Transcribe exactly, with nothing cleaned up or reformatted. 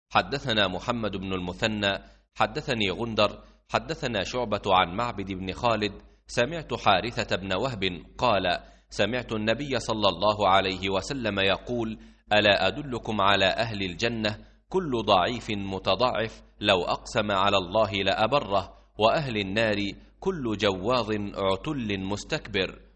حدثنا محمد بن المثنى حدثني غندر حدثنا شعبة عن معبد بن خالد سمعت حارثة بن وهب قال سمعت النبي صلى الله عليه وسلم يقول ألا أدلكم على أهل الجنة كل ضعيف متضعف لو أقسم على الله لأبره، وأهل النار كل جواظ عتل مستكبر